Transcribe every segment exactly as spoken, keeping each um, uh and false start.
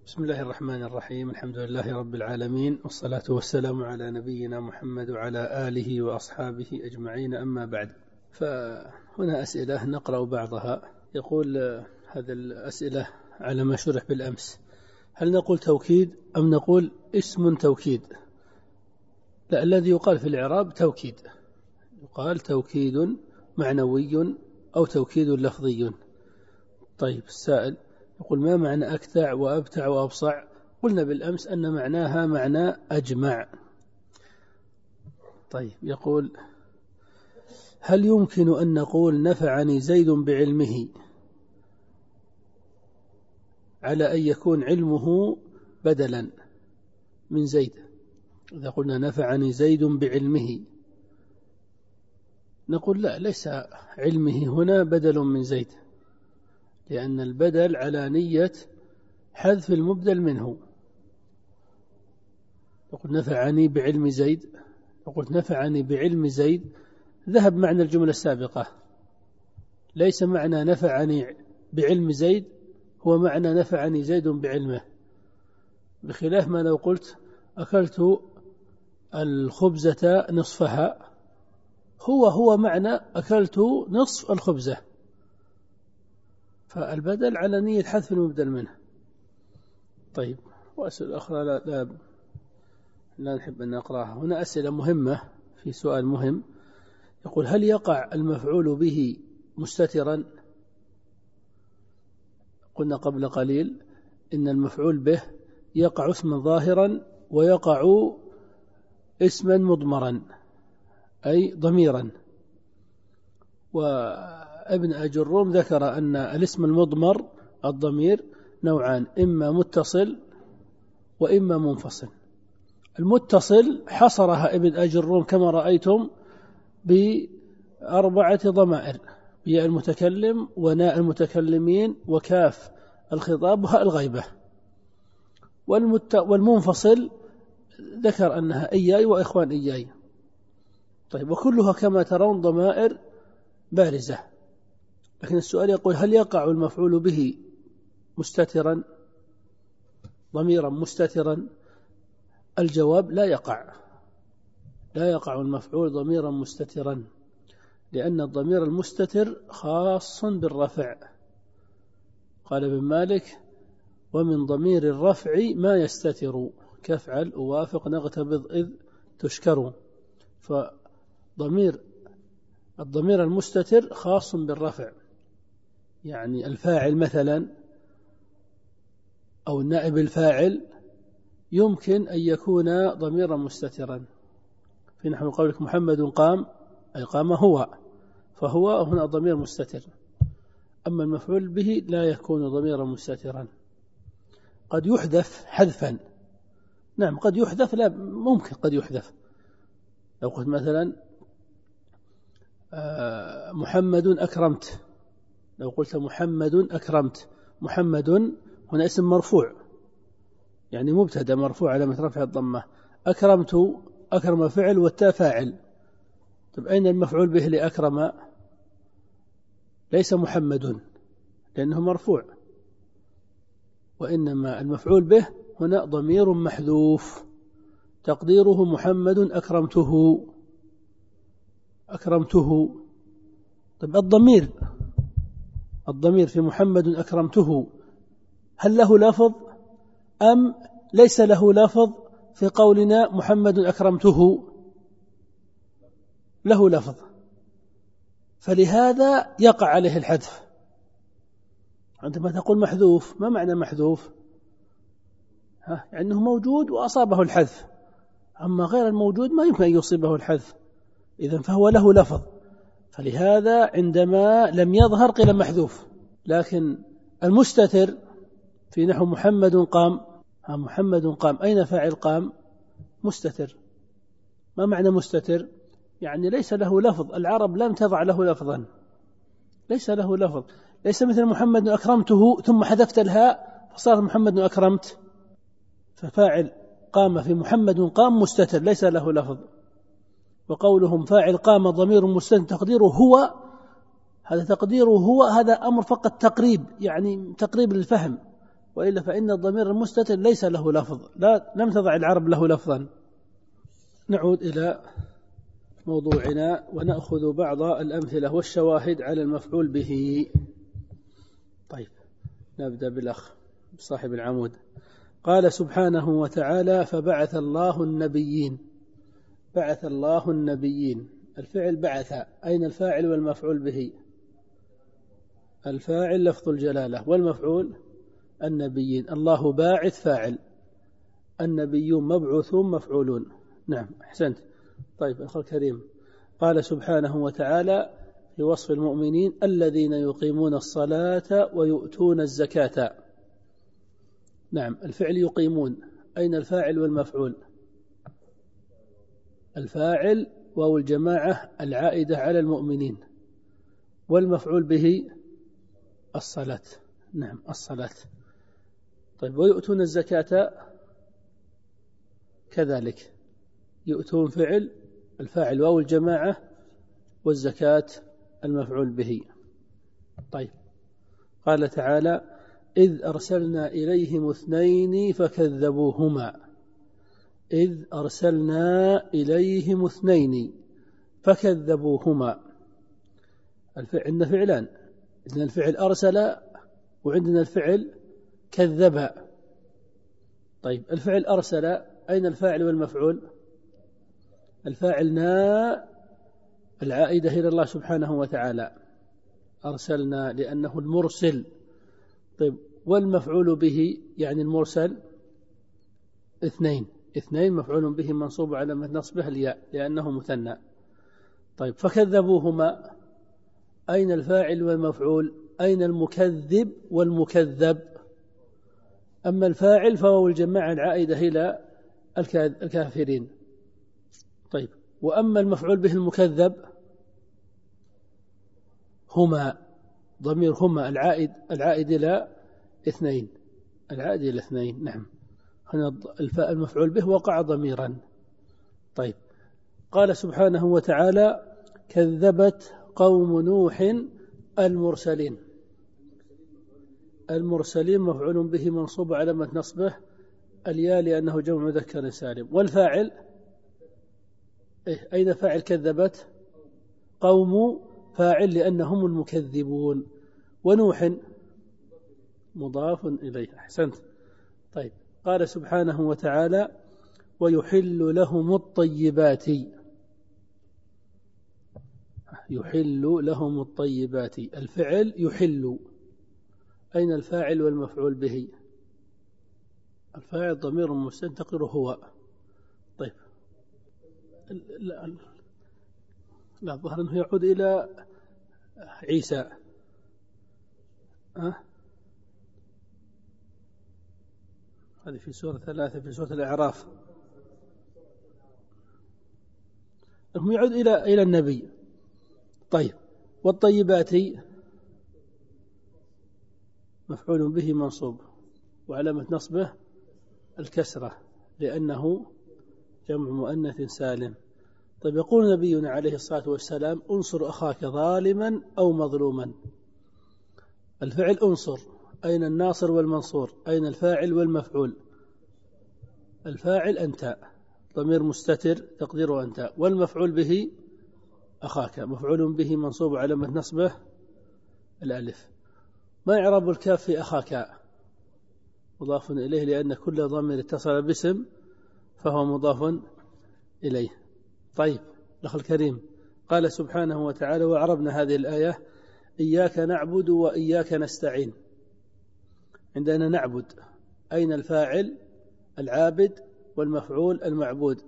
بسم الله الرحمن الرحيم. الحمد لله رب العالمين، والصلاة والسلام على نبينا محمد وعلى آله وأصحابه أجمعين، أما بعد. فهنا أسئلة نقرأ بعضها. يقول هذا الأسئلة على ما شرح بالأمس: هل نقول توكيد أم نقول اسم توكيد؟ لا، الذي يقال في الإعراب توكيد، يقال توكيد معنوي أو توكيد لفظي. طيب، السائل يقول: ما معنى أكتع وأبتع وأبصع؟ قلنا بالأمس أن معناها معنى أجمع. طيب، يقول: هل يمكن أن نقول نفعني زيد بعلمه على أن يكون علمه بدلا من زيد؟ إذا قلنا نفعني زيد بعلمه نقول لا، ليس علمه هنا بدل من زيد، لأن البدل على نية حذف المبدل منه. يقول نفعني بعلم زيد، يقول نفعني بعلم زيد، ذهب معنى الجملة السابقة. ليس معنى نفعني بعلم زيد هو معنى نفعني زيد بعلمه، بخلاف ما لو قلت أكلت الخبزة نصفها، هو هو معنى أكلت نصف الخبزة، فالبدل على نية حذف المبدل منه. طيب، وأسئلة أخرى لا, لا, لا نحب أن نقرأها هنا. أسئلة مهمة، في سؤال مهم يقول: هل يقع المفعول به مستترا؟ قلنا قبل قليل إن المفعول به يقع اسما ظاهرا ويقع اسما مضمرا أي ضميرا. وابن أجروم ذكر أن الاسم المضمر الضمير نوعان: إما متصل وإما منفصل. المتصل حصرها ابن أجروم كما رأيتم بأربعة ضمائر: بياء المتكلم وناء المتكلمين وكاف الخطاب وهاء الغيبة. والمنفصل ذكر أنها إياي وإخوان إياي. طيب، وكلها كما ترون ضمائر بارزة. لكن السؤال يقول: هل يقع المفعول به مستترا ضميرا مستترا؟ الجواب: لا يقع، لا يقع المفعول ضميرا مستترا، لأن الضمير المستتر خاص بالرفع. قال ابن مالك: ومن ضمير الرفع ما يستتر، كفعل أوافق نغتبض إذ تشكر. فضمير الضمير المستتر خاص بالرفع، يعني الفاعل مثلا أو النائب الفاعل يمكن أن يكون ضميرا مستترا، في نحو قولك محمد قام، أي قام هو، فهو هنا ضمير مستتر. أما المفعول به لا يكون ضميرا مستترا، قد يحذف حذفا. نعم، قد يحذف، لا ممكن قد يحذف. لو قلت مثلا محمد أكرمت، لو قلت محمد أكرمت، محمد هنا اسم مرفوع، يعني مبتدأ مرفوع على رفع الضمة. أكرمت، أكرم فعل والتاء فاعل. طيب، أين المفعول به لأكرم؟ ليس محمد لأنه مرفوع، وإنما المفعول به هنا ضمير محذوف تقديره محمد أكرمته، أكرمته. طيب، الضمير الضمير في محمد أكرمته هل له لفظ أم ليس له لفظ؟ في قولنا محمد أكرمته له لفظ، فلهذا يقع عليه الحذف. عندما تقول محذوف، ما معنى محذوف؟ ها، يعني أنه موجود وأصابه الحذف، أما غير الموجود ما يمكن أن يصيبه الحذف، إذن فهو له لفظ، فلهذا عندما لم يظهر قيل محذوف. لكن المستتر في نحو محمد قام، ها محمد قام، أين فاعل قام؟ مستتر. ما معنى مستتر؟ يعني ليس له لفظ، العرب لم تضع له لفظا، ليس له لفظ، ليس مثل محمد أكرمته ثم حذفت الهاء فصار محمد أكرمت، ففاعل قام في محمد قام مستتر ليس له لفظ. وقولهم فاعل قام ضمير مستتر تقديره هو، هذا تقديره هو، هذا أمر فقط تقريب، يعني تقريب للفهم، وإلا فإن الضمير المستتر ليس له لفظ، لا لم تضع العرب له لفظا. نعود إلى موضوعنا ونأخذ بعض الأمثلة والشواهد على المفعول به. طيب نبدأ بالأخ صاحب العمود. قال سبحانه وتعالى: فبعث الله النبيين. بعث الله النبيين، الفعل بعث، أين الفاعل والمفعول به؟ الفاعل لفظ الجلالة، والمفعول النبيين. الله باعث فاعل، النبيون مبعوثون مفعولون. نعم أحسنت. طيب أخي الكريم، قال سبحانه وتعالى في وصف المؤمنين: الذين يقيمون الصلاة ويؤتون الزكاة. نعم الفعل يقيمون، أين الفاعل والمفعول؟ الفاعل واو الجماعة العائدة على المؤمنين، والمفعول به الصلاة. نعم الصلاة. طيب ويؤتون الزكاة كذلك، يؤتون فعل، الفاعل واو الجماعة، والزكاة المفعول به. طيب قال تعالى: إذ أرسلنا إليهم اثنين فكذبوهما. إذ أرسلنا إليهم اثنين فكذبوهما. الفعل عندنا فعلان، عندنا الفعل أرسل وعندنا الفعل كذب. طيب الفعل أرسل، أين الفاعل والمفعول؟ الفاعلنا العائدة إلى الله سبحانه وتعالى، أرسلنا لأنه المرسل. طيب والمفعول به يعني المرسل اثنين، اثنين مفعول به منصوب على نصبه الياء لأنه مثنى. طيب فكذبوهما، أين الفاعل والمفعول؟ أين المكذب والمكذب؟ أما الفاعل فهو الجماعة العائدة إلى الكافرين. طيب وأما المفعول به المكذب هما، ضمير هما العائد العائد إلى اثنين، العائد إلى اثنين. نعم هنا المفعول به وقع ضميرا. طيب قال سبحانه وتعالى: كذبت قوم نوح المرسلين. المرسلين مفعول به منصوب علامة نصبه الياء لأنه جمع مذكر سالم. والفاعل أين فاعل كذبت؟ قوم، فاعل لأنهم المكذبون. ونوح مضاف إليه. أحسنت. طيب قال سبحانه وتعالى: ويحل لهم الطيبات. يحل لهم الطيبات، الفعل يحل، أين الفاعل والمفعول به؟ الفاعل ضمير مستتر هو. طيب لا لا ظهر أنه يعود إلى عيسى. أه؟ هذه في سورة ثلاثة في سورة الأعراف. هم يعود إلى إلى النبي. طيب والطيبات مفعول به منصوب وعلامة نصبه الكسرة لأنه جمع مؤنث سالم. طيب يقول نبينا عليه الصلاة والسلام: انصر أخاك ظالما أو مظلوما. الفعل انصر، أين الناصر والمنصور؟ أين الفاعل والمفعول؟ الفاعل أنت، ضمير مستتر تقديره أنت، والمفعول به أخاك، مفعول به منصوب علامة نصبه الألف. ما إعراب الكاف في أخاك؟ مضاف إليه لأن كل ضمير اتصل باسم فهو مضاف إليه. طيب الأخ الكريم، قال سبحانه وتعالى: وعربنا هذه الآية: إياك نعبد وإياك نستعين. عندنا نعبد، أين الفاعل؟ العابد، والمفعول المعبود.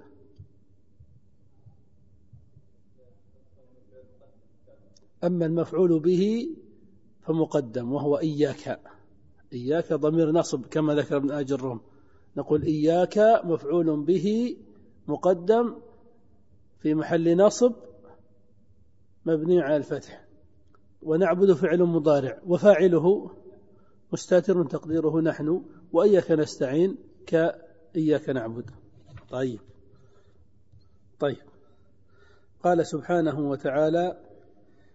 أما المفعول به فمقدم وهو إياك. إياك ضمير نصب كما ذكر ابن آج الروم، نقول إياك مفعول به مقدم في محل نصب مبني على الفتح، ونعبد فعل مضارع وفاعله مستتر تقديره نحن، وإياك نستعين كإياك نعبد. طيب طيب قال سبحانه وتعالى: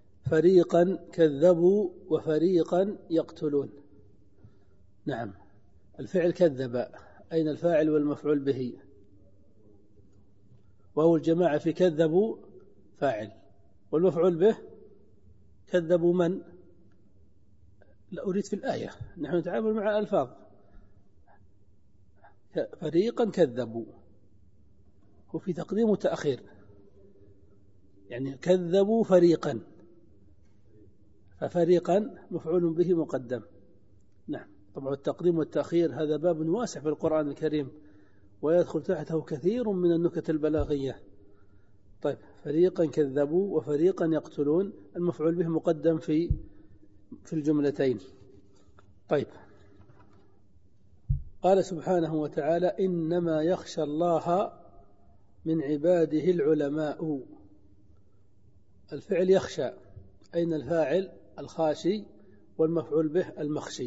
فريقا كذبوا وفريقا يقتلون. نعم الفعل كذب، أين الفاعل والمفعول به؟ وهو الجماعة في كذبوا فاعل، والمفعول به كذبوا من؟ لا أريد في الآية، نحن نتعامل مع ألفاظ. فريقا كذبوا، وفي تقديم وتأخير، يعني كذبوا فريقا، ففريقا مفعول به مقدم. نعم. طبعا التقديم والتأخير هذا باب واسع في القرآن الكريم، ويدخل تحته كثير من النكت البلاغية. طيب، فريقا كذبوا وفريقا يقتلون، المفعول به مقدم في في الجملتين. طيب، قال سبحانه وتعالى: إنما يخشى الله من عباده العلماء. الفعل يخشى، أين الفاعل؟ الخاشي، والمفعول به المخشي.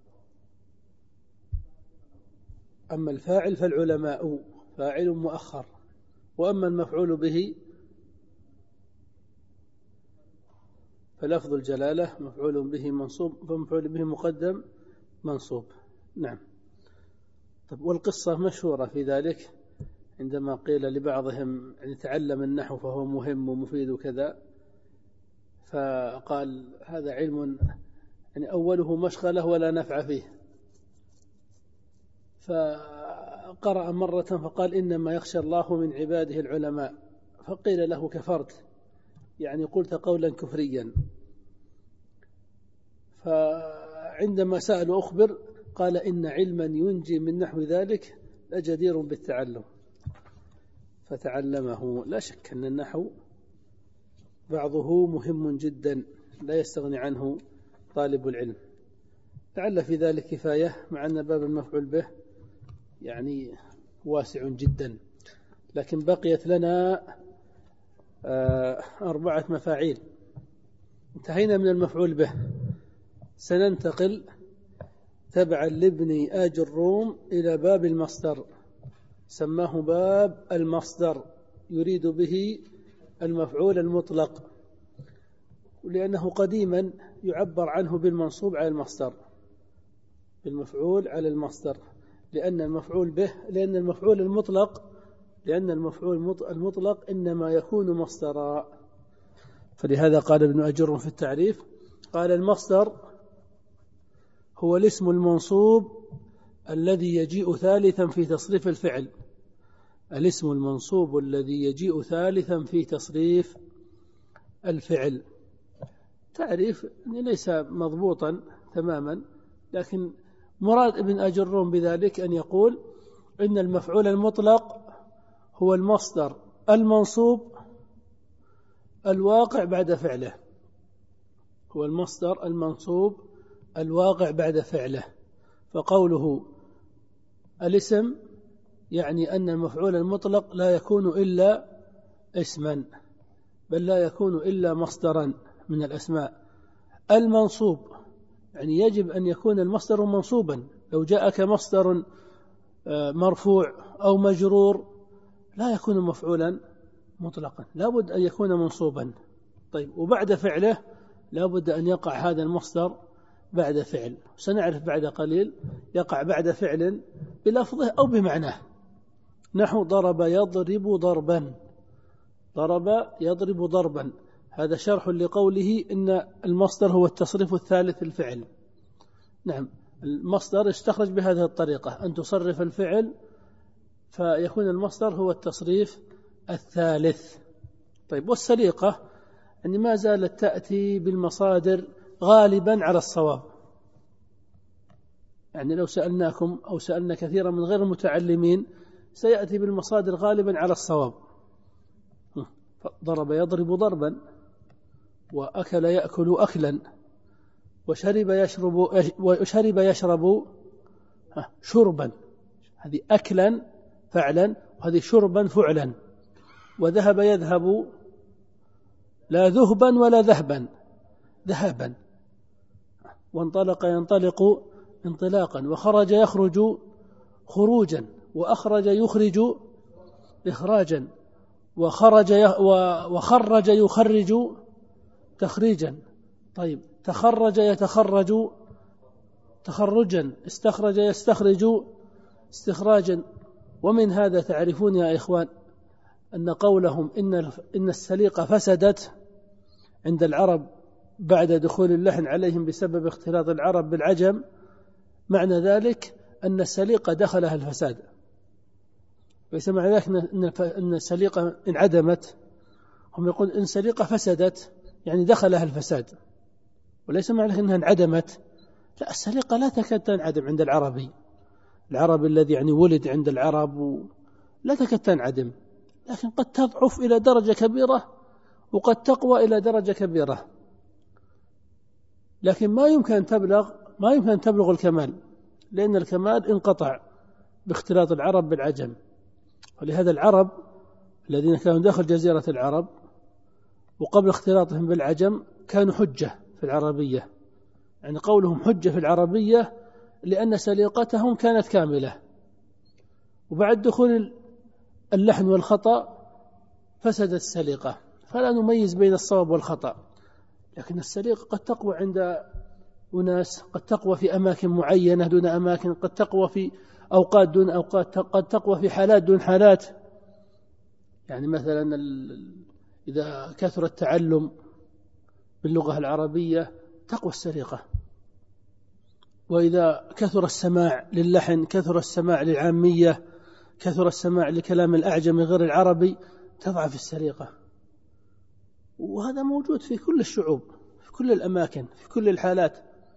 أما الفاعل فالعلماء فاعل مؤخر، وأما المفعول به فلفظ الجلالة مفعول به منصوب، فمفعول به مقدم منصوب. نعم. طب، والقصة مشهورة في ذلك، عندما قيل لبعضهم يعني تعلم النحو فهو مهم ومفيد وكذا، فقال هذا علم يعني أوله مشغلة ولا نفع فيه، فقرأ مرة فقال: إنما يخشى الله من عباده العلماء، فقيل له: كفرت، يعني قلت قولا كفريا. فعندما سأل أخبر قال: إن علما ينجي من نحو ذلك لجدير بالتعلم، فتعلمه. لا شك أن النحو بعضه مهم جدا لا يستغني عنه طالب العلم. لعل في ذلك كفاية، مع أن باب المفعول به يعني واسع جدا، لكن بقيت لنا أربعة مفاعيل. انتهينا من المفعول به، سننتقل تبعا لابن آج الروم إلى باب المصدر، سماه باب المصدر، يريد به المفعول المطلق، لأنه قديما يعبر عنه بالمنصوب على المصدر، بالمفعول على المصدر، لأن المفعول به لأن المفعول المطلق لأن المفعول المطلق إنما يكون مصدرا. فلهذا قال ابن أجر في التعريف، قال: المصدر هو الاسم المنصوب الذي يجيء ثالثا في تصريف الفعل. الاسم المنصوب الذي يجيء ثالثا في تصريف الفعل. تعريف ليس مضبوطا تماما، لكن مراد ابن أجرون بذلك أن يقول إن المفعول المطلق هو المصدر المنصوب الواقع بعد فعله، هو المصدر المنصوب الواقع بعد فعله. فقوله الاسم يعني أن المفعول المطلق لا يكون إلا اسما، بل لا يكون إلا مصدرا من الأسماء. المنصوب يعني يجب أن يكون المصدر منصوبا، لو جاءك مصدر مرفوع أو مجرور لا يكون مفعولا مطلقا، لا بد أن يكون منصوبا. طيب، وبعد فعله لا بد أن يقع هذا المصدر بعد فعل، سنعرف بعد قليل يقع بعد فعل بلفظه أو بمعناه، نحو ضرب يضرب ضربا، ضرب يضرب ضربا، هذا شرح لقوله إن المصدر هو التصريف الثالث الفعل. نعم، المصدر استخرج بهذه الطريقة، أن تصرف الفعل فيكون المصدر هو التصريف الثالث. طيب، والسليقة أن ما زالت تأتي بالمصادر غالبا على الصواب، يعني لو سألناكم أو سألنا كثيرا من غير المتعلمين سيأتي بالمصادر غالبا على الصواب. ضرب يضرب ضربا، وأكل يأكل أكلا، وشرب يشرب وشرب يشرب شربا، هذه أكلا فعلا، وهذه شربا فعلا. وذهب يذهب لا ذهبا ولا ذهبا، ذهبا. وانطلق ينطلق انطلاقا، وخرج يخرج خروجا، وأخرج يخرج إخراجا، وخرج وخرج يخرج تخريجا. طيب، تخرج يتخرج تخرجا، استخرج يستخرج استخراجا. ومن هذا تعرفون يا إخوان أن قولهم إن إن السليقة فسدت عند العرب بعد دخول اللحن عليهم بسبب اختلاط العرب بالعجم، معنى ذلك أن السليقة دخلها الفساد، ليس معنى ذلك أن السليقة انعدمت. هم يقول إن السليقة فسدت يعني دخلها الفساد، وليس معنى أنها انعدمت. لا، السليقة لا تكاد تنعدم عند العربي، العربي الذي يعني ولد عند العرب لا تكاد تنعدم، لكن قد تضعف إلى درجة كبيرة وقد تقوى إلى درجة كبيرة، لكن ما يمكن أن تبلغ ما يمكن أن تبلغ الكمال، لأن الكمال انقطع باختلاط العرب بالعجم. ولهذا العرب الذين كانوا داخل جزيرة العرب وقبل اختلاطهم بالعجم كانوا حجة في العربية، يعني قولهم حجة في العربية لأن سليقتهم كانت كاملة، وبعد دخول اللحن والخطأ فسدت السليقة، فلا نميز بين الصواب والخطأ. لكن السليقة قد تقوى عند أناس، قد تقوى في أماكن معينة دون أماكن، قد تقوى في أوقات دون أوقات، قد تقوى في حالات دون حالات. يعني مثلا إذا كثر التعلم باللغة العربية تقوى السليقة، وإذا كثر السماع للحن، كثر السماع للعامية، كثر السماع لكلام الأعجم غير العربي، تضعف السليقة. وهذا موجود في كل الشعوب، في كل الأماكن، في كل الحالات.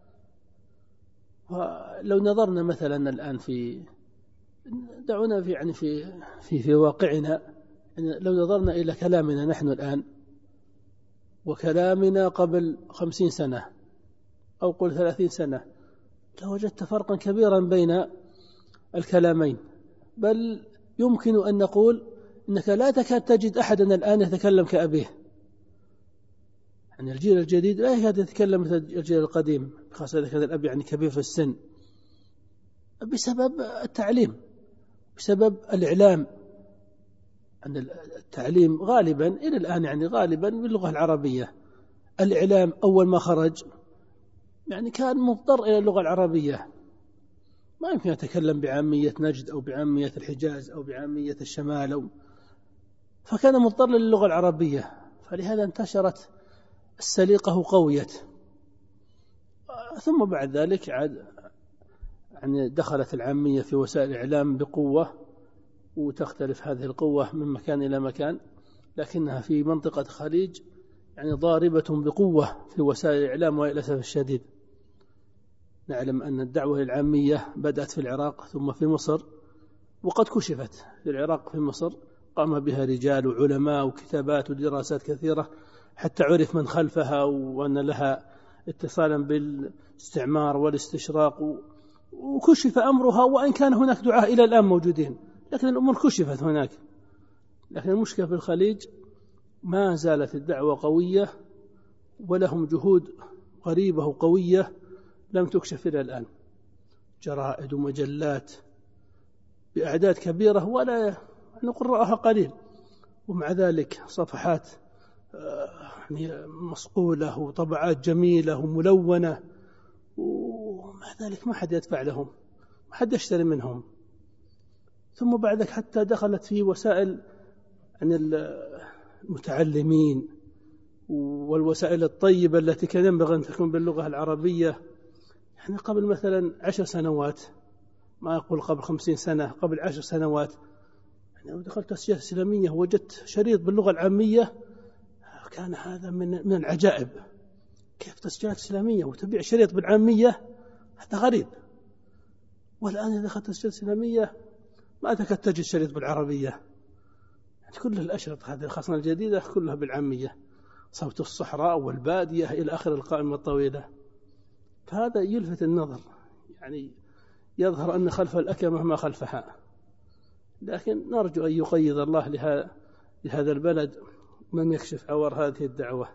ولو نظرنا مثلا الآن في دعونا في يعني في في في واقعنا، يعني لو نظرنا إلى كلامنا نحن الآن وكلامنا قبل خمسين سنة أو قل ثلاثين سنة، لوجدت فرقا كبيرا بين الكلامين، بل يمكن أن نقول إنك لا تكاد تجد أحدا الآن يتكلم كأبيه. يعني الجيل الجديد لا يكاد يتكلم مثل الجيل القديم، خاصة إذا كان الأب يعني كبير في السن، بسبب التعليم، بسبب الإعلام. أن التعليم غالبا إلى الآن يعني غالبا باللغة العربية. الإعلام أول ما خرج يعني كان مضطر إلى اللغة العربية، ما يمكن يتكلم بعامية نجد أو بعامية الحجاز أو بعامية الشمال أو، فكان مضطر للغة العربية، فلهذا انتشرت السليقة وقويت. ثم بعد ذلك عاد يعني دخلت العامية في وسائل الإعلام بقوة، وتختلف هذه القوة من مكان إلى مكان، لكنها في منطقة الخليج يعني ضاربة بقوة في وسائل الإعلام. وللأسف الشديد نعلم أن الدعوة العامية بدأت في العراق ثم في مصر، وقد كشفت في العراق في مصر، قام بها رجال وعلماء وكتابات ودراسات كثيرة حتى عرف من خلفها، وأن لها اتصالا بالاستعمار والاستشراق، وكشف أمرها، وإن كان هناك دعاة إلى الآن موجودين، لكن الأمور كشفت هناك. لكن المشكلة في الخليج ما زالت الدعوة قوية، ولهم جهود غريبة وقوية لم تكشف إلى الآن، جرائد ومجلات بأعداد كبيرة ولا نقرأها قليل، ومع ذلك صفحات مصقولة وطبعات جميلة وملونة، ومع ذلك ما حد يدفع لهم، ما حد يشتري منهم. ثم بعدك حتى دخلت في وسائل عن المتعلمين والوسائل الطيبة التي كان ينبغي أن تكون باللغة العربية. يعني قبل مثلا عشر سنوات، ما أقول قبل خمسين سنة، قبل عشر سنوات يعني دخلت تسجيلات إسلامية ووجدت شريط باللغة العامية، كان هذا من من العجائب. كيف تسجيلات إسلامية وتبيع شريط بالعامية؟ هذا غريب. والآن إذا دخلت تسجيلات إسلامية ما تكاد تجد شريط بالعربية، يعني كل الأشرطة هذه الخاصة الجديدة كلها بالعامية، صوت الصحراء والبادية إلى آخر القائمة الطويلة. فهذا يلفت النظر، يعني يظهر أن خلف الأكمة ما خلفها. لكن نرجو أن يقيض الله لهذا البلد من يكشف عور هذه الدعوة.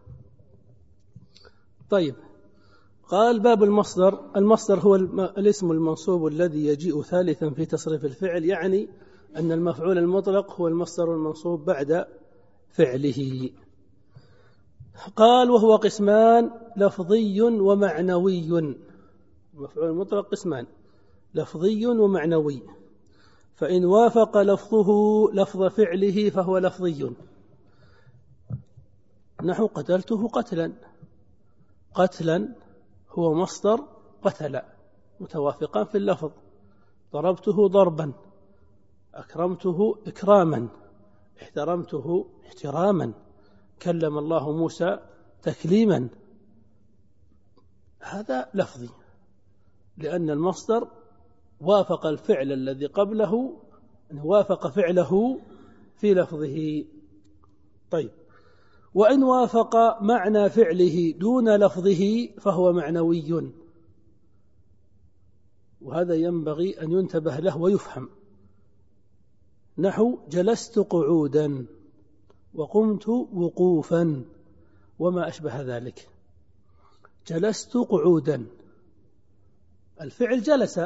طيب، قال باب المصدر. المصدر هو الاسم المنصوب الذي يجيء ثالثا في تصريف الفعل، يعني أن المفعول المطلق هو المصدر المنصوب بعد فعله. قال وهو قسمان، لفظي ومعنوي. المفعول المطلق قسمان: لفظي ومعنوي. فإن وافق لفظه لفظ فعله فهو لفظي، نحو قتلته قتلا. قتلا هو مصدر قتل، متوافقان في اللفظ. ضربته ضربا، أكرمته إكراما، احترمته احتراما، كلم الله موسى تكليما. هذا لفظي، لأن المصدر وافق الفعل الذي قبله، وافق فعله في لفظه. طيب، وإن وافق معنى فعله دون لفظه فهو معنوي، وهذا ينبغي أن ينتبه له ويفهم. نحو جلست قعودا وقمت وقوفا وما أشبه ذلك. جلست قعودا، الفعل جلس،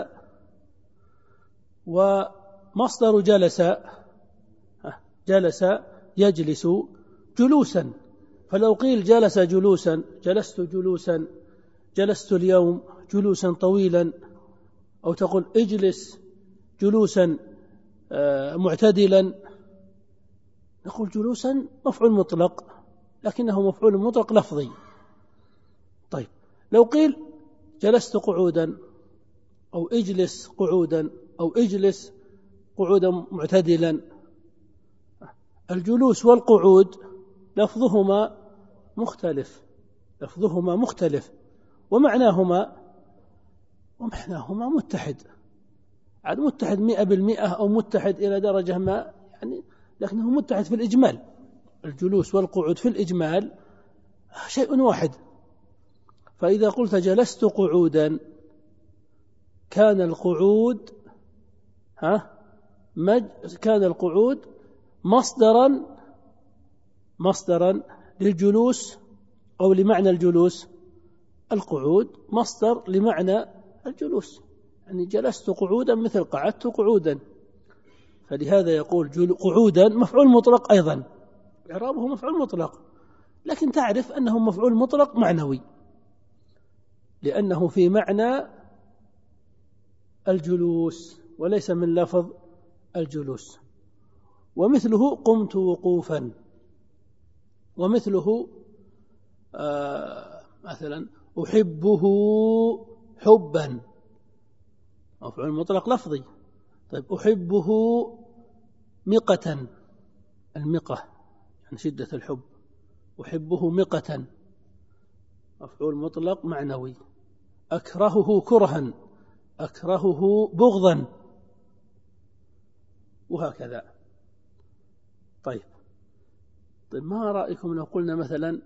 ومصدر جلس جلس يجلس جلوسا. فلو قيل جلس جلوسا، جلست جلوسا، جلست اليوم جلوسا طويلا، أو تقول اجلس جلوسا معتدلا، نقول جلوسا مفعول مطلق، لكنه مفعول مطلق لفظي. طيب، لو قيل جلست قعودا أو اجلس قعودا أو اجلس قعودا معتدلا، الجلوس والقعود لفظهما مختلف لفظهما مختلف ومعناهما ومعناهما متحد، عاد متحد مئة بالمئة أو متحد إلى درجة ما يعني، لكنه متحد في الإجمال. الجلوس والقعود في الإجمال شيء واحد. فإذا قلت جلست قعودا كان القعود ها مج كان القعود مصدرا مصدرا للجلوس أو لمعنى الجلوس. القعود مصدر لمعنى الجلوس، يعني جلست قعودا مثل قعدت قعودا. فلهذا يقول قعودا مفعول مطلق أيضا، إعرابه مفعول مطلق، لكن تعرف أنه مفعول مطلق معنوي، لأنه في معنى الجلوس وليس من لفظ الجلوس. ومثله قمت وقوفا، ومثله آه مثلا أحبه حبا، مفعول مطلق لفظي. طيب، أحبه مقة، المقة يعني شدة الحب، أحبه مقة مفعول مطلق معنوي. أكرهه كرها، أكرهه بغضا، وهكذا. طيب طيب ما رأيكم لو قلنا مثلا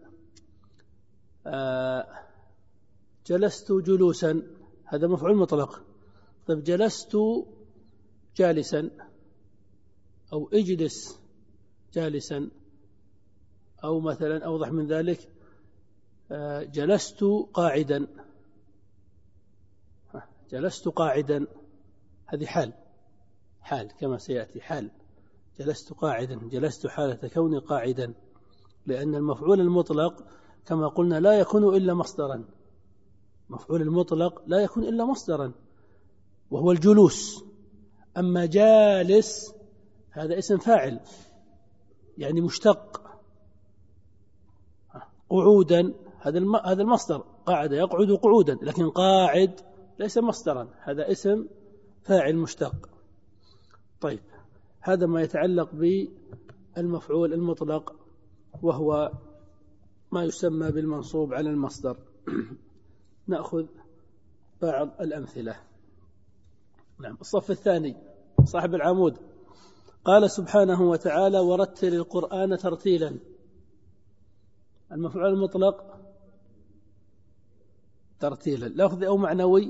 آه جلست جلوسا، هذا مفعول مطلق. طيب، جلست جالسا أو اجلس جالسا، أو مثلا أوضح من ذلك آه جلست قاعدا. جلست قاعدا هذه حال حال كما سيأتي، حال جلست قاعدا، جلست حالة كوني قاعدا، لأن المفعول المطلق كما قلنا لا يكون إلا مصدرا. مفعول المطلق لا يكون إلا مصدرا وهو الجلوس. أما جالس هذا اسم فاعل يعني مشتق. قعودا هذا المصدر، قاعد يقعد قعودا، لكن قاعد ليس مصدرا، هذا اسم فاعل مشتق. طيب، هذا ما يتعلق بالمفعول المطلق، وهو ما يسمى بالمنصوب على المصدر. نأخذ بعض الأمثلة. نعم، الصف الثاني صاحب العمود قال سبحانه وتعالى: ورتل القرآن ترتيلا. المفعول المطلق ترتيلا لفظي أو معنوي؟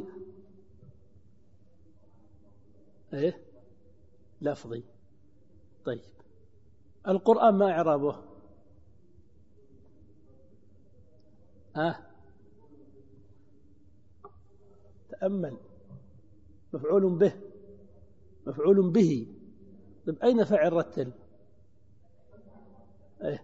إيه؟ لفظي. طيب، القرآن ما إعرابه؟ ها؟ تأمل. مفعول به مفعول به. طيب، أين فاعل رتل؟ إيه؟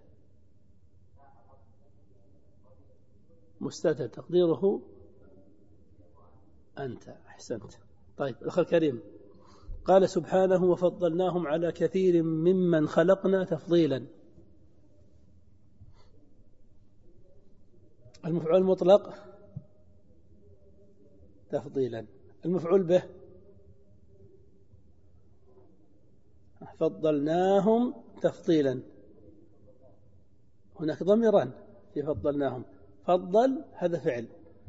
مستتر، تقديره أنت. أحسنت. طيب الأخ الكريم، قال سبحانه وفضلناهم على كثير ممن خلقنا تفضيلا. المفعول المطلق تفضيلا، المفعول به فضلناهم تفضيلا. هناك ضميران في فضلناهم، فضل هذا فعل،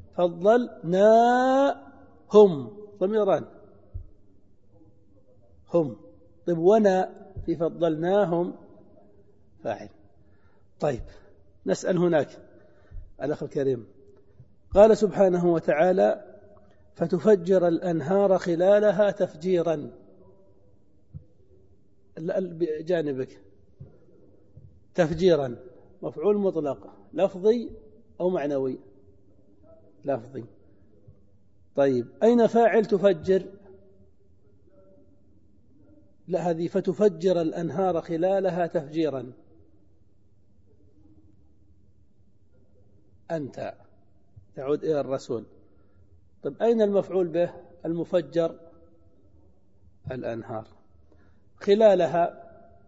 فضلناهم ضميران هم. طيب ونا في فضلناهم فاعل. طيب نسأل هناك الأخ الكريم، قال سبحانه وتعالى فتفجر الأنهار خلالها تفجيرا. بجانبك تفجيرا مفعول مطلق لفظي أو معنوي؟ لفظي. طيب أين فاعل تفجر؟ لا، هذه فتفجر الأنهار خلالها تفجيرا. أنت تعود إلى الرسول. طيب أين المفعول به؟ المفجر الأنهار خلالها.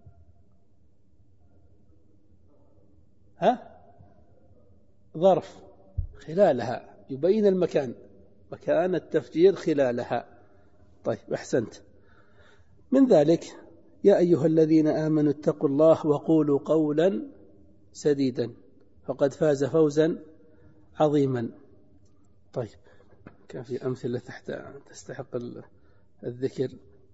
ها؟ ظرف خلالها يبين المكان، مكان التفجير خلالها. طيب أحسنت. من ذلك يا أيها الذين آمنوا اتقوا الله وقولوا قولا سديدا فقد فاز فوزا عظيما. طيب كان في أمثلة تحت تستحق الذكر.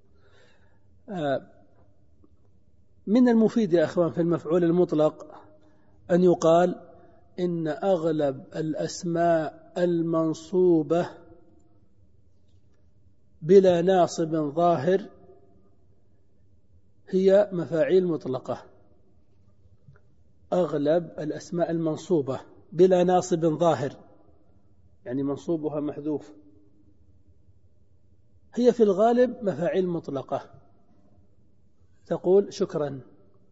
من المفيد يا أخوان في المفعول المطلق أن يقال إن أغلب الأسماء المنصوبة بلا ناصب ظاهر هي مفاعيل مطلقة. أغلب الأسماء المنصوبة بلا ناصب ظاهر، يعني منصوبها محذوف، هي في الغالب مفاعيل مطلقة. تقول شكرا،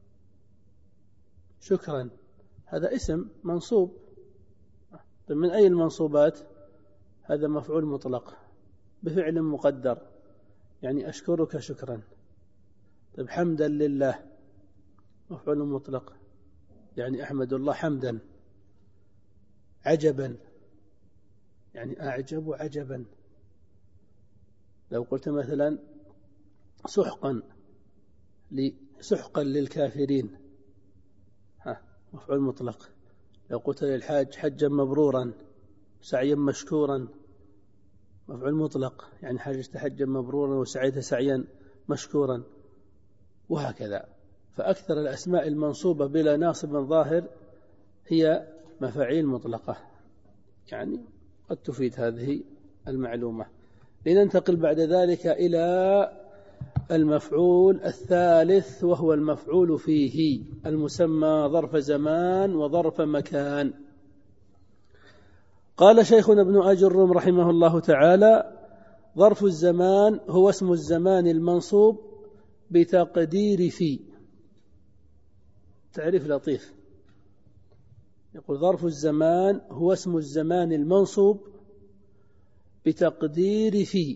شكرا هذا اسم منصوب. من أي المنصوبات؟ هذا مفعول مطلق بفعل مقدر، يعني أشكرك شكرا. طيب حمدا لله مفعول مطلق، يعني أحمد الله حمدا. عجبا يعني أعجب عجبا. لو قلت مثلا سحقا سحقا للكافرين، ها مفعول مطلق. لو قلت للحاج حجا مبرورا سعيا مشكورا، مفعول مطلق، يعني حجت حجا مبرورا وسعيت سعيا مشكورا، وهكذا. فأكثر الأسماء المنصوبة بلا ناصب ظاهر هي مفاعيل مطلقة، يعني قد تفيد هذه المعلومة. لننتقل بعد ذلك إلى المفعول الثالث، وهو المفعول فيه، المسمى ظرف زمان وظرف مكان. قال شيخنا ابن أجرم رحمه الله تعالى: ظرف الزمان هو اسم الزمان المنصوب بتقدير في. تعريف لطيف، يقول ظرف الزمان هو اسم الزمان المنصوب بتقدير في.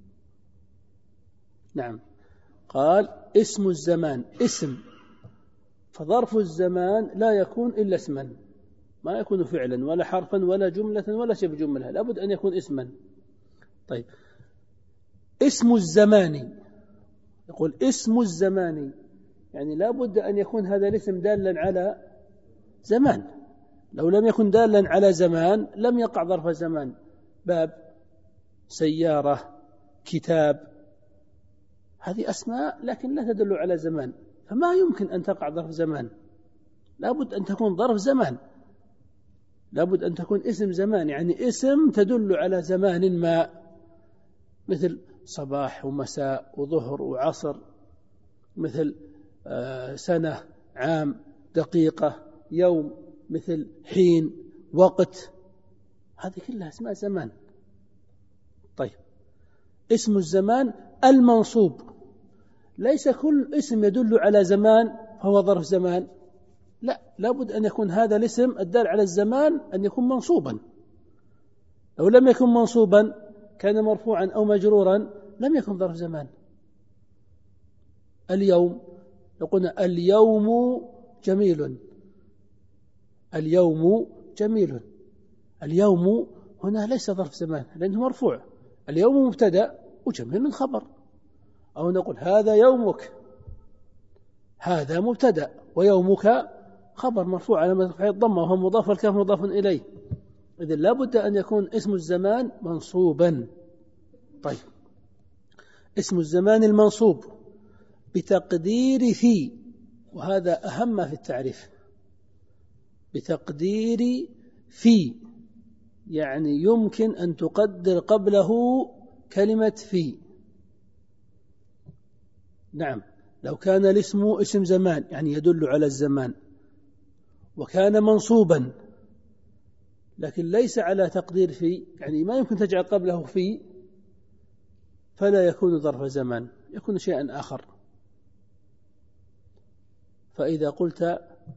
نعم، قال اسم الزمان اسم، فظرف الزمان لا يكون إلا اسما، ما يكون فعلا ولا حرفا ولا جملة ولا شبه جملة، لابد أن يكون اسما. طيب اسم الزمان، يقول اسم الزمان، يعني لابد أن يكون هذا الاسم دالا على زمان. لو لم يكن دالا على زمان لم يقع ظرف زمان. باب، سيارة، كتاب، هذه أسماء لكن لا تدل على زمان، فما يمكن أن تقع ظرف زمان. لابد أن تكون ظرف زمان، لابد أن تكون اسم زمان، يعني اسم تدل على زمان ما، مثل صباح ومساء وظهر وعصر، مثل سنة، عام، دقيقة، يوم، مثل حين، وقت، هذه كلها اسماء زمان. طيب اسم الزمان المنصوب، ليس كل اسم يدل على زمان فهو ظرف زمان، لا، لابد أن يكون هذا الاسم الدال على الزمان أن يكون منصوبا. لو لم يكن منصوبا كان مرفوعا أو مجرورا لم يكن ظرف زمان. اليوم لو قلنا اليوم جميل، اليوم جميل، اليوم هنا ليس ظرف زمان لأنه مرفوع، اليوم مبتدأ وجميل خبر. أو نقول هذا يومك، هذا مبتدأ ويومك خبر مرفوع على رفعه الضمة وهو مضاف والكاف مضاف إليه. إذن لا بد أن يكون اسم الزمان منصوبا. طيب، اسم الزمان المنصوب بتقدير في، وهذا أهم في التعريف، بتقدير في يعني يمكن أن تقدر قبله كلمة في. نعم، لو كان الاسم اسم زمان يعني يدل على الزمان وكان منصوبا لكن ليس على تقدير في، يعني ما يمكن تجعل قبله في، فلا يكون ظرف زمان، يكون شيئا آخر. فإذا قلت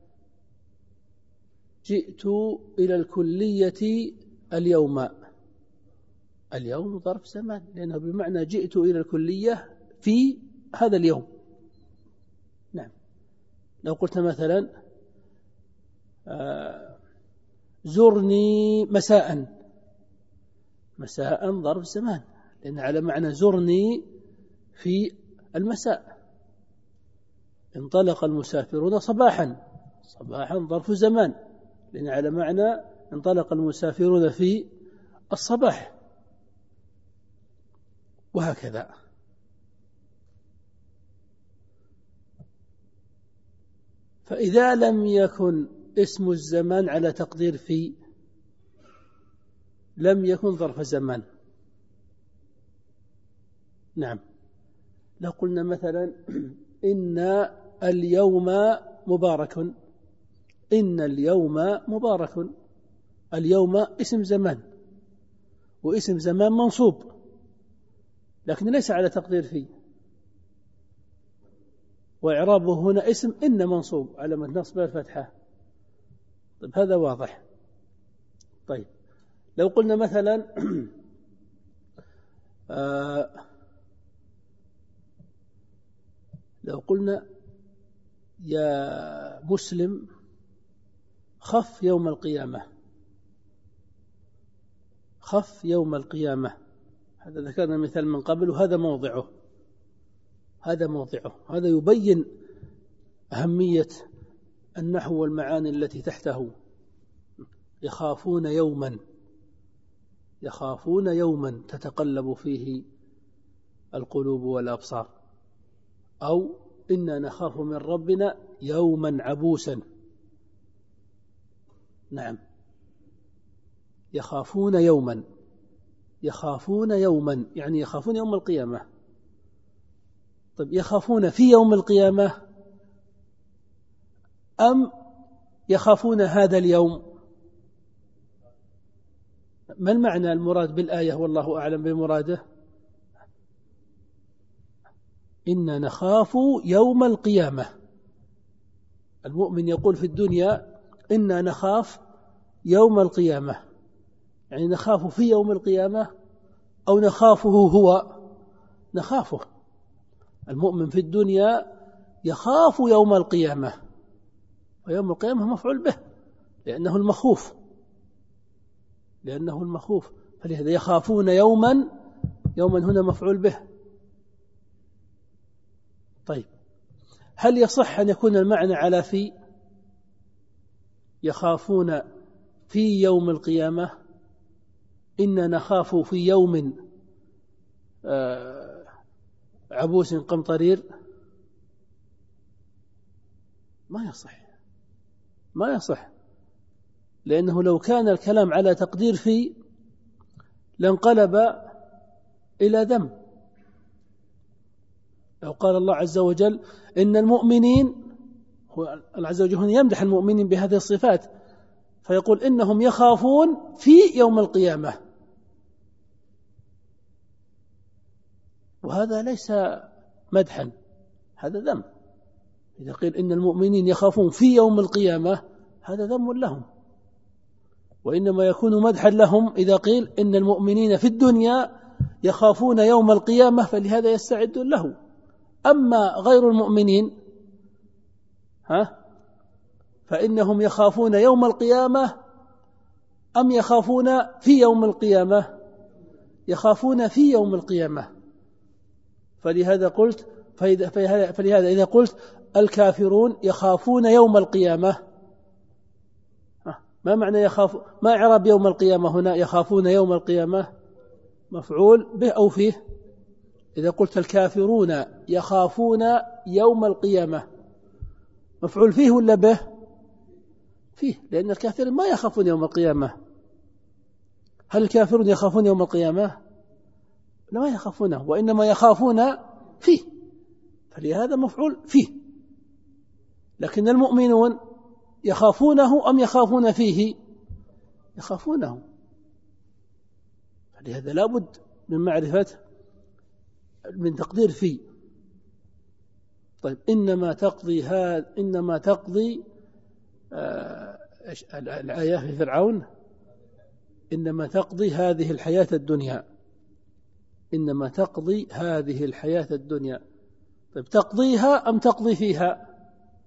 جئت إلى الكلية اليوم، اليوم ظرف زمان لأنه بمعنى جئت إلى الكلية في هذا اليوم. نعم. لو قلت مثلا آه زرني مساء، مساء ظرف زمان لأن على معنى زرني في المساء. انطلق المسافرون صباحا، صباحا ظرف زمان لأن على معنى انطلق المسافرون في الصباح، وهكذا. فإذا لم يكن اسم الزمان على تقدير في لم يكن ظرف زمان. نعم. لو قلنا مثلا إن اليوم مبارك، إن اليوم مبارك، اليوم اسم زمان واسم زمان منصوب لكن ليس على تقدير في، وإعرابه هنا اسم إن منصوب علامة نصبه الفتحة. طيب هذا واضح. طيب لو قلنا مثلا آه لو قلنا يا مسلم خف يوم القيامة، خف يوم القيامة، هذا ذكرنا مثال من قبل وهذا موضعه، هذا موضعه، هذا يبين أهمية النحو والمعاني التي تحته. يخافون يوما، يخافون يوما تتقلب فيه القلوب والأبصار، أو إنا نخاف من ربنا يوما عبوسا. نعم، يخافون يوما، يخافون يوما يعني يخافون يوم القيامة. طيب يخافون في يوم القيامة أم يخافون هذا اليوم؟ ما المعنى المراد بالآية والله أعلم بمراده؟ إنا نخاف يوم القيامة. المؤمن يقول في الدنيا إنا نخاف يوم القيامة، يعني نخاف في يوم القيامة أو نخافه هو؟ نخافه. المؤمن في الدنيا يخاف يوم القيامة، ويوم القيامة مفعول به لأنه المخوف، لأنه المخوف، فلهذا يخافون يوما، يوما هنا مفعول به. طيب هل يصح أن يكون المعنى على في؟ يخافون في يوم القيامة، إنا نخاف في يوم عبوس قمطرير؟ ما يصح، ما يصح، لأنه لو كان الكلام على تقدير في لانقلب إلى ذم. لو قال الله عز وجل إن المؤمنين، الله عز وجل يمدح المؤمنين بهذه الصفات فيقول إنهم يخافون في يوم القيامة، وهذا ليس مدحا، هذا ذم. إذا قيل إن المؤمنين يخافون في يوم القيامة هذا ذم لهم، وإنما يكون مدحا لهم إذا قيل إن المؤمنين في الدنيا يخافون يوم القيامة فلهذا يستعدون له. أما غير المؤمنين ها فإنهم يخافون يوم القيامة أم يخافون في يوم القيامة؟ يخافون في يوم القيامة. فلهذا قلت فلهذا إذا قلت الكافرون يخافون يوم القيامة، ما معنى يخاف؟ ما إعراب يوم القيامة هنا؟ يخافون يوم القيامة مفعول به أو فيه؟ إذا قلت الكافرون يخافون يوم القيامة مفعول فيه ولا به؟ فيه، لأن الكافرين ما يخافون يوم القيامة. هل الكافرون يخافون يوم القيامة؟ لا، ما يخافونه، وإنما يخافون فيه، فلهذا مفعول فيه. لكن المؤمنون يخافونه أم يخافون فيه؟ يخافونه، فلهذا لا بد من معرفة من تقدير فيه. طيب إنما تقضي هذا إنما تقضي آه الآية في فرعون إنما تقضي هذه الحياة الدنيا إنما تقضي هذه الحياة الدنيا. طيب تقضيها أم تقضي فيها؟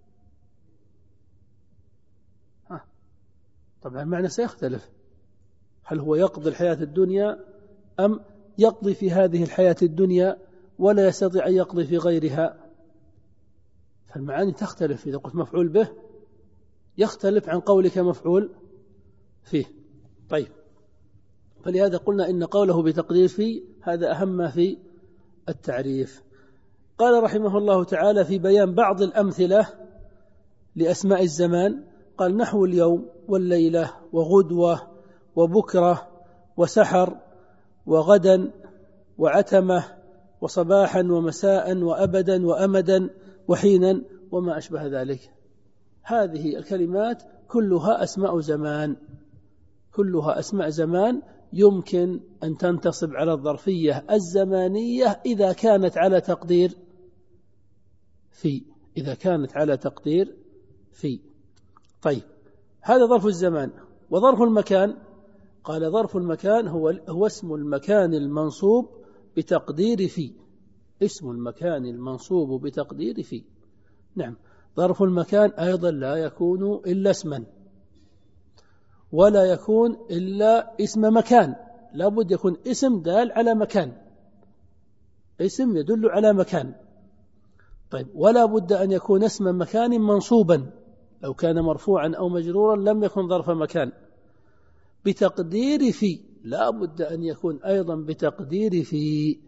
ها. طبعا المعنى سيختلف، هل هو يقضي الحياة الدنيا أم يقضي في هذه الحياة الدنيا ولا يستطيع أن يقضي في غيرها؟ فالمعاني تختلف. إذا قلت مفعول به يختلف عن قولك مفعول فيه. طيب فلهذا قلنا إن قوله بتقدير فيه هذا أهم ما في التعريف. قال رحمه الله تعالى في بيان بعض الأمثلة لأسماء الزمان، قال نحو اليوم والليلة وغدوة وبكرة وسحر وغدا وعتمة وصباحا ومساء وأبدا وأمدا وحينا وما أشبه ذلك. هذه الكلمات كلها أسماء زمان، كلها أسماء زمان يمكن أن تنتصب على الظرفية الزمانية إذا كانت على تقدير في إذا كانت على تقدير في طيب هذا ظرف الزمان. وظرف المكان، قال ظرف المكان هو هو اسم المكان المنصوب بتقدير في اسم المكان المنصوب بتقدير في نعم. ظرف المكان أيضا لا يكون إلا اسما ولا يكون إلا اسم مكان، لا بد يكون اسم دال على مكان، اسم يدل على مكان. طيب ولا بد أن يكون اسم مكان منصوبا، لو كان مرفوعا أو مجرورا لم يكن ظرف مكان. بتقدير في لا بد أن يكون أيضا بتقدير في،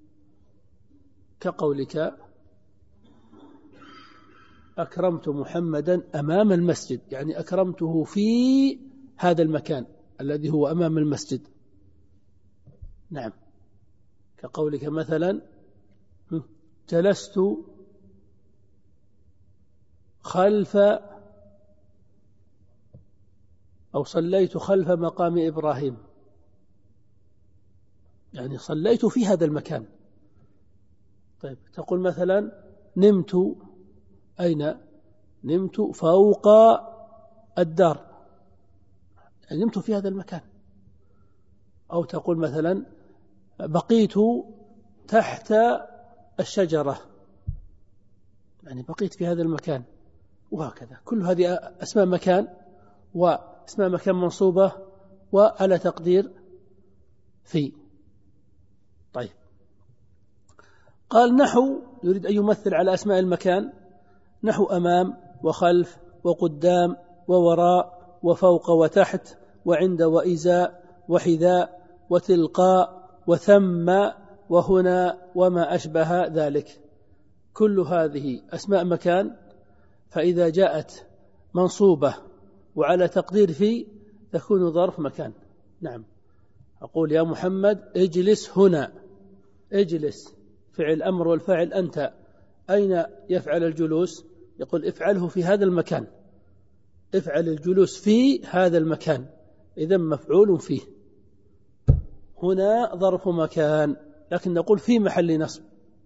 كقولك أكرمت محمدا أمام المسجد، يعني أكرمته في هذا المكان الذي هو أمام المسجد. نعم. كقولك مثلا جلست خلف أو صليت خلف مقام إبراهيم، يعني صليت في هذا المكان. طيب تقول مثلا نمت أين؟ نمت فوق الدار، يعني نمت في هذا المكان. أو تقول مثلا بقيت تحت الشجرة، يعني بقيت في هذا المكان. وهكذا كل هذه أسماء مكان واسماء مكان منصوبة وعلى تقدير في. طيب قال نحو يريد أن يمثل على أسماء المكان، نحو أمام وخلف وقدام ووراء وفوق وتحت وعند وإزاء وحذاء وتلقاء وثم وهنا وما أشبه ذلك. كل هذه أسماء مكان، فإذا جاءت منصوبة وعلى تقدير في تكون ظرف مكان. نعم. أقول يا محمد اجلس هنا، اجلس فعل أمر والفاعل أنت، أين يفعل الجلوس؟ يقول افعله في هذا المكان، افعل الجلوس في هذا المكان، إذن مفعول فيه. هنا ظرف مكان، لكن نقول في محل نصب،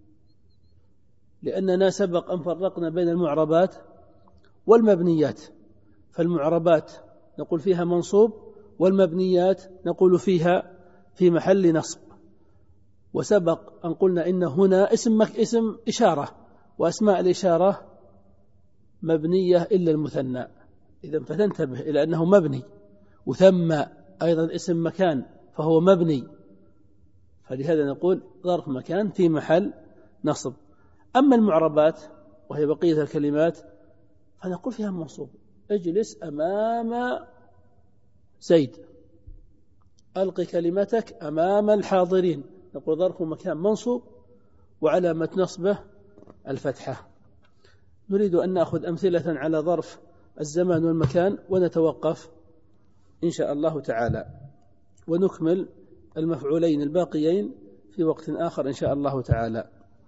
لأننا سبق أن فرقنا بين المعربات والمبنيات. فالمعربات نقول فيها منصوب، والمبنيات نقول فيها في محل نصب. وسبق أن قلنا إن هنا اسم اسم إشارة، وأسماء الإشارة مبنية إلا المثنى، إذا فتنتبه إلى أنه مبني، وثم أيضا اسم مكان فهو مبني، فلهذا نقول ظرف مكان في محل نصب. أما المعربات وهي بقية الكلمات فنقول فيها منصوب، اجلس أمام زيد، ألقي كلمتك أمام الحاضرين، نقول ظرف مكان منصوب وعلامة نصبه الفتحة. نريد أن نأخذ أمثلة على ظرف الزمان والمكان ونتوقف إن شاء الله تعالى، ونكمل المفعولين الباقيين في وقت آخر إن شاء الله تعالى.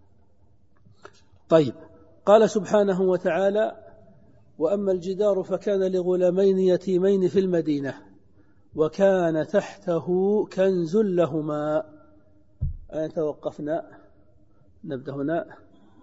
طيب، قال سبحانه وتعالى: وأما الجدار فكان لغلامين يتيمين في المدينة وكان تحته كنز لهما. أين توقفنا؟ نبدأ هنا.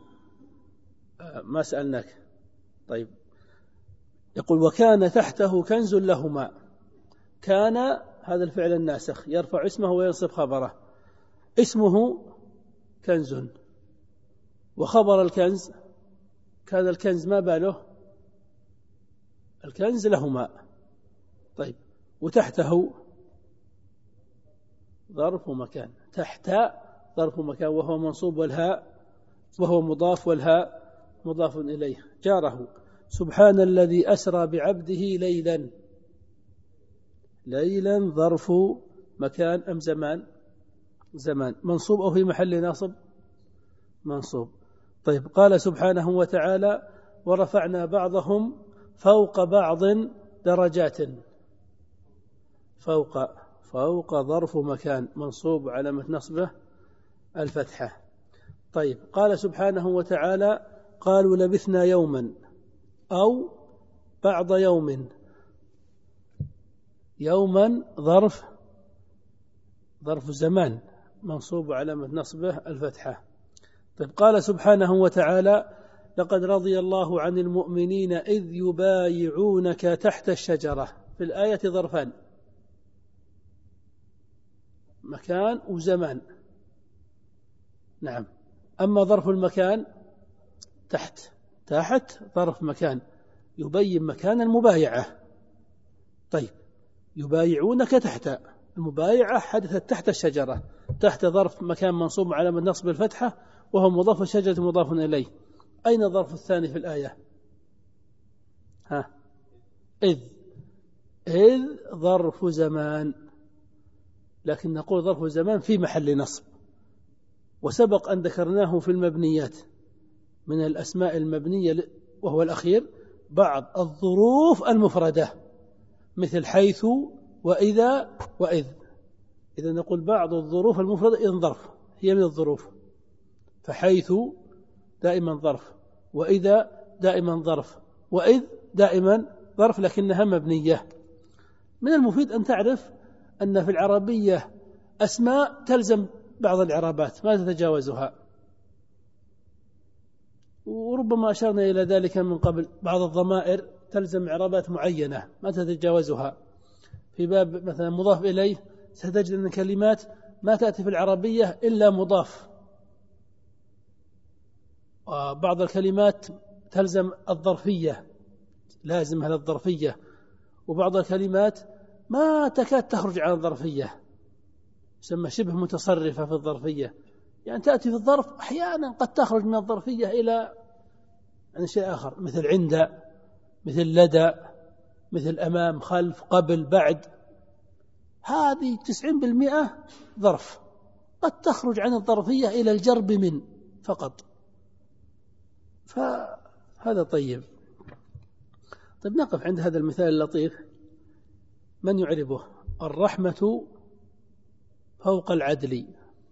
ما سألناك. طيب، يقول وكان تحته كنز لهما. كان هذا الفعل الناسخ يرفع اسمه وينصب خبره. اسمه كنز، وخبر الكنز كان الكنز ما باله؟ الكنز لهما. طيب، وتحته ظرف مكان، تحت ظرف مكان وهو منصوب، والهاء وهو مضاف، والهاء مضاف إليه جاره. سبحان الذي أسرى بعبده ليلا. ليلا ظرف مكان أم زمان؟ زمان. منصوب أو في محل نصب؟ منصوب. طيب، قال سبحانه وتعالى: ورفعنا بعضهم فوق بعض درجات. فوق فوق ظرف مكان منصوب علامة نصبه الفتحة. طيب، قال سبحانه وتعالى: قالوا لبثنا يوما أو بعض يوم. يوما ظرف ظرف زمان منصوب علامة نصبه الفتحة. طيب، قال سبحانه وتعالى: لقد رضي الله عن المؤمنين إذ يبايعونك تحت الشجرة. في الآية ظرفان، مكان وزمان. نعم. أما ظرف المكان تحت، تحت ظرف مكان يبين مكان المبايعة. طيب، يبايعونك تحت، المبايعة حدثت تحت الشجرة، تحت ظرف مكان منصوب على نصب الفتحة وهو مضاف، الشجرة مضاف إليه. أين الظرف الثاني في الآية؟ ها، إذ. إذ ظرف زمان، لكن نقول ظرف زمان في محل نصب، وسبق أن ذكرناه في المبنيات من الأسماء المبنية، وهو الأخير، بعض الظروف المفردة مثل حيث وإذا وإذ. إذا نقول بعض الظروف المفردة إذن ظرف، هي من الظروف، فحيث دائما ظرف، وإذا دائما ظرف، وإذ دائما ظرف، لكنها مبنية. من المفيد أن تعرف أن في العربية أسماء تلزم بعض الإعرابات ما تتجاوزها، وربما أشرنا إلى ذلك من قبل. بعض الضمائر تلزم إعرابات معينة ما تتجاوزها. في باب مثلا مضاف إليه ستجد أن كلمات ما تأتي في العربية إلا مضاف، وبعض الكلمات تلزم الظرفية، لازم هذا الظرفية، وبعض الكلمات ما تكاد تخرج عن الظرفية، يسمى شبه متصرفة في الظرفية، يعني تأتي في الظرف أحيانا قد تخرج من الظرفية إلى عن شيء آخر، مثل عند، مثل لدى، مثل أمام، خلف، قبل، بعد. هذه تسعين بالمئة ظرف، قد تخرج عن الظرفية إلى الجرب من فقط. فهذا طيب. طيب، نقف عند هذا المثال اللطيف. من يعربه؟ الرحمة فوق العدل.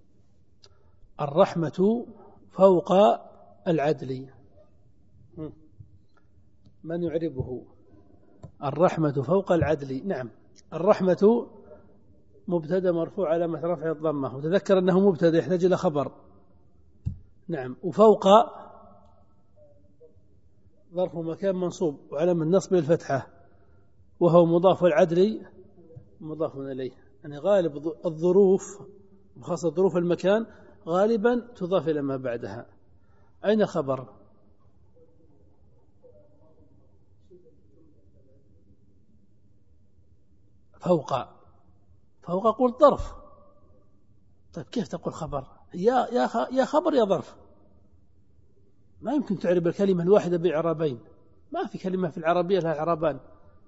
الرحمة فوق العدل. من يعربه؟ الرحمة فوق العدل. نعم، الرحمة مبتدأ مرفوع علامة رفع الضمة، وتذكر أنه مبتدأ يحتاج إلى خبر. نعم، وفوق ظرف مكان منصوب وعلامة النصب الفتحة وهو مضاف، العدل مضاف إليه. يعني غالب الظروف وخاصة ظروف المكان غالبا تضاف إلى ما بعدها. أين خبر؟ فوق. فوق قول ظرف. طيب كيف تقول خبر؟ يا يا يا خبر يا ظرف. ما يمكن تعرب الكلمة الواحدة بإعرابين، ما في كلمة في العربية لها إعرابان.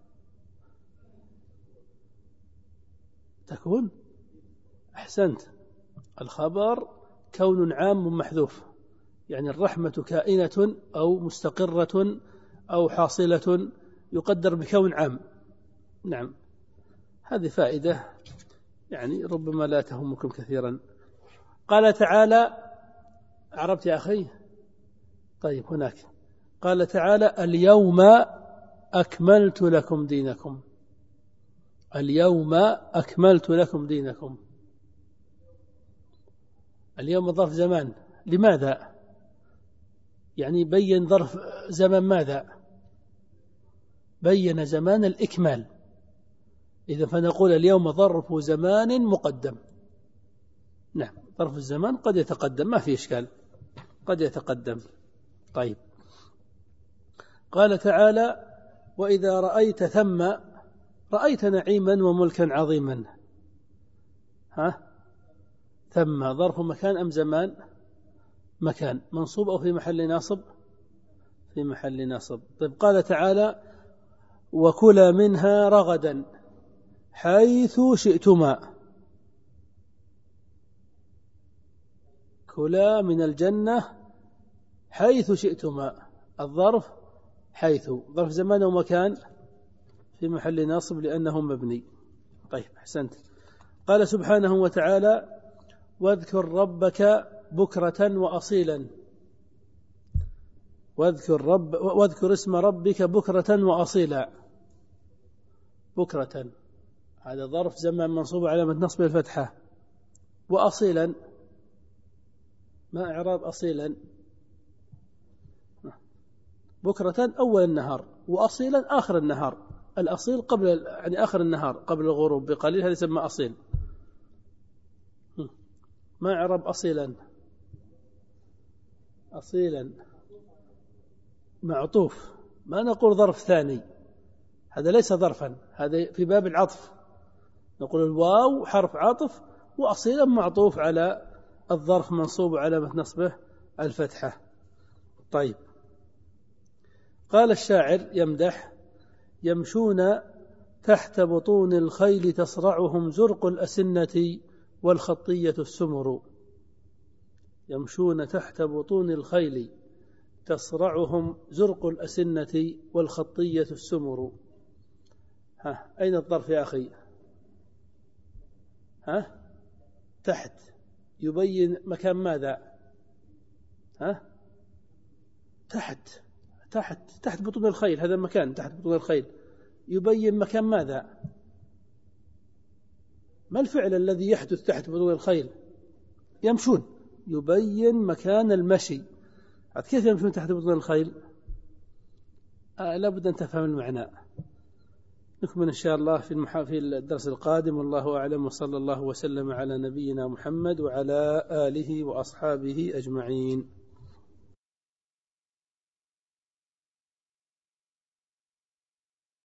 تكون أحسنت. الخبر كون عام محذوف، يعني الرحمة كائنة أو مستقرة أو حاصلة يقدر بكون عام. نعم، هذه فائدة يعني ربما لا تهمكم كثيرا. قال تعالى، عربت يا أخي؟ طيب هناك قال تعالى: اليوم أكملت لكم دينكم. اليوم أكملت لكم دينكم. اليوم ظرف زمان، لماذا؟ يعني بين ظرف زمان ماذا؟ بين زمان الإكمال. إذا فنقول اليوم ظرف زمان مقدم. نعم، ظرف الزمان قد يتقدم، ما في إشكال، قد يتقدم. طيب، قال تعالى: وإذا رأيت ثم رأيت نعيما وملكا عظيما. ها، ثم ظرف مكان أم زمان؟ مكان، منصوب أو في محل ناصب؟ في محل ناصب. طيب، قال تعالى: وكلا منها رغدا حيث شئتما. كلا من الجنة حيث شئتما. الظرف حيث ظرف زمان ومكان، في محل ناصب لأنه مبني. طيب أحسنت. قال سبحانه وتعالى: واذكر ربك بكرة وأصيلا. واذكر, رب واذكر اسم ربك بكرة وأصيلا. بكرة هذا ظرف زمان منصوب علامة نصب الفتحة. وأصيلا ما إعراب أصيلا؟ بكرة أول النهار، وأصيلا آخر النهار. الأصيل قبل يعني آخر النهار قبل الغروب بقليل، هذا يسمى أصيل. ما إعراب أصيلا؟ أصيلا معطوف، ما نقول ظرف ثاني، هذا ليس ظرفا، هذا في باب العطف. نقول الواو حرف عطف، وأصيلا معطوف على الظرف منصوب علامة نصبه الفتحة. طيب، قال الشاعر يمدح: يمشون تحت بطون الخيل تصرعهم زرق الأسنة والخطية السمر. يمشون تحت بطون الخيل تصرعهم زرق الأسنة والخطية السمر. ها، أين الظرف يا أخي؟ ها، تحت، يبين مكان ماذا؟ ها، تحت تحت تحت بطون الخيل، هذا المكان تحت بطون الخيل يبين مكان ماذا؟ ما الفعل الذي يحدث تحت بطون الخيل؟ يمشون، يبين مكان المشي. كيف يمشون تحت بطون الخيل؟ آه لابد أن تفهم المعنى. نكمل إن شاء الله في المحا... في الدرس القادم، والله أعلم، وصلى الله وسلم على نبينا محمد وعلى آله وأصحابه أجمعين.